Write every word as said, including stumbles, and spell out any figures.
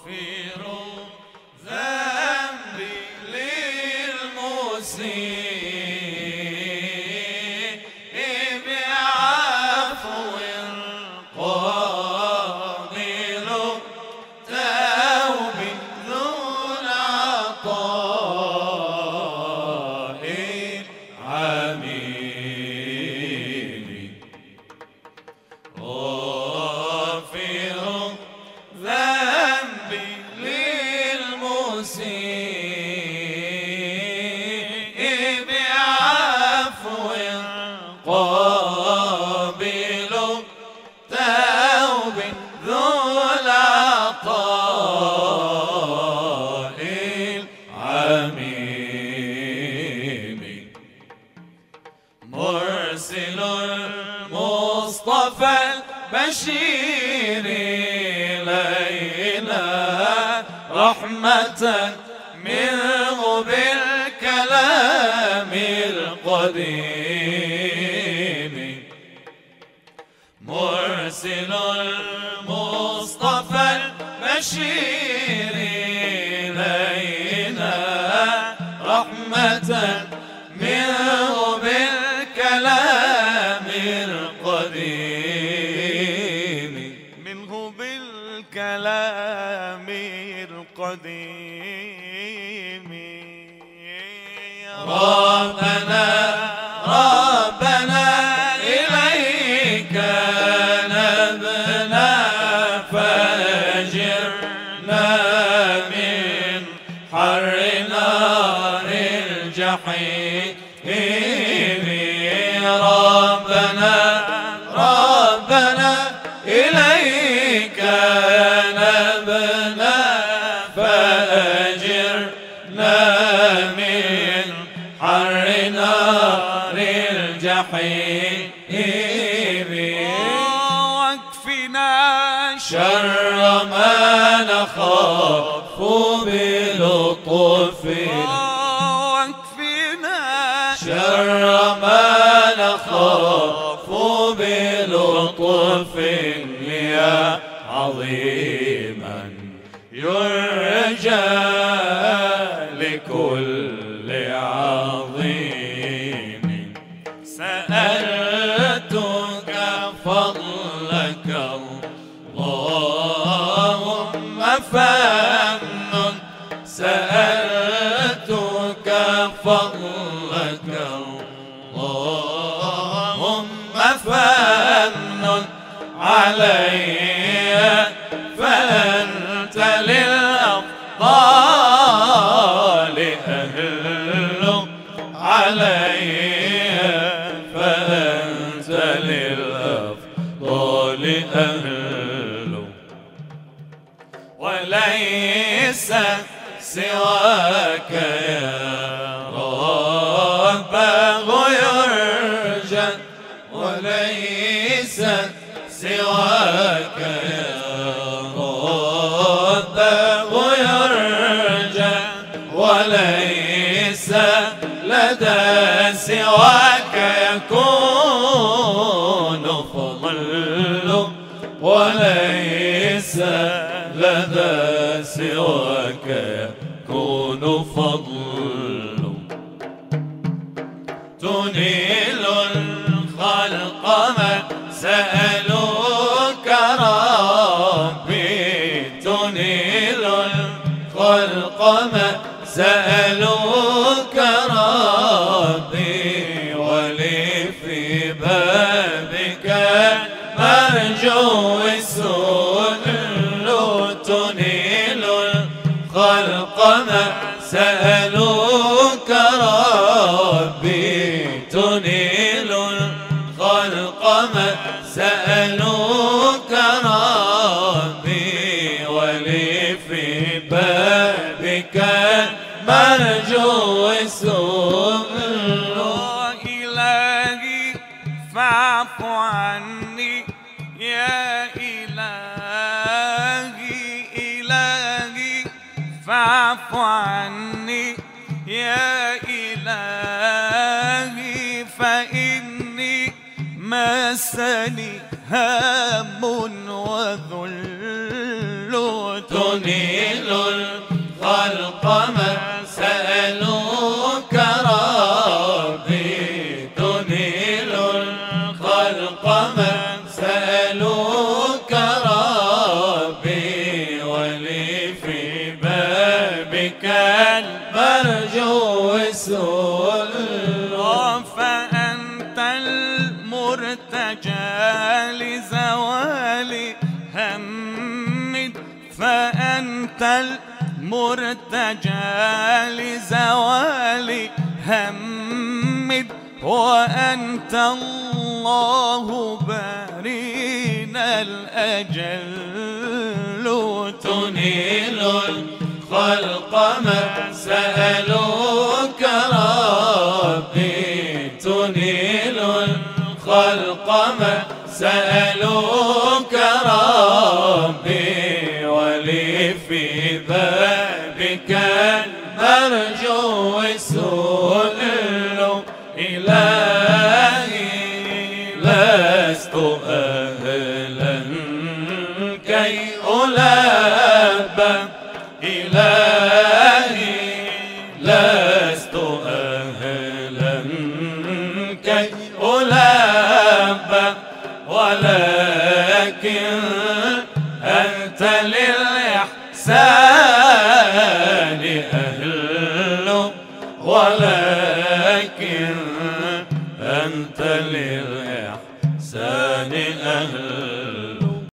ذنبي للمسيء بعفو قابل توب ذو العطاء عميل غافر ذنبي للمسيء بعفو قابل توب ذو العطاء العميم مرسل المصطفى البشير إلينا رحمة منه بالكلام القديم مرسل المصطفى البشير إلينا رحمة منه بالكلام القديم منه بالكلام القديم ربنا ربنا إليك نبنا فأجرنا من حر نار الجحيم ربنا ربنا إليك نبنا فأجرنا من حر نار الجحيم واكفنا شر ما نخاف بلطف واكفنا شر ما نخاف بلطف يا عظيما يرجى لكل عظيم سألتك فضلك اللهم فمن سألتك فضلك اللهم فمن علي فأنت للأفضال أهل علي فأنت للأفضال أهل وليس سواك يا ربه يرجى وليس سواك يا ربه يرجى وليس لدى سواك يكون فضل وليس لدى سواك يكون فضل تنيل الخلق ما سألوك ربي تنيل الخلق ما سألوك ربي ولي في بابك مرجو السؤل تنيل الخلق ما سألوك ربي تنيل الخلق ما سألوك ربي ولي في بابك مرجو السؤل إلهي فاعف عني يا إلهي إلهي فاعف عني يا إلهي فإني مسني هام وذل تنيل فأنت المرتجى لزوال هم، وأنت الله بارينا الأجل. تنيل الخلق ما سألوك ربي، تنيل الخلق ما سألوك ربي، ولي في بابك المرجو السؤل إلهي، لست أهلا كي ألبى إلهي، لست أهلا كي ألبى، ولكن أنت للإحسان أهل، ولكن أنت للإحسان أهل.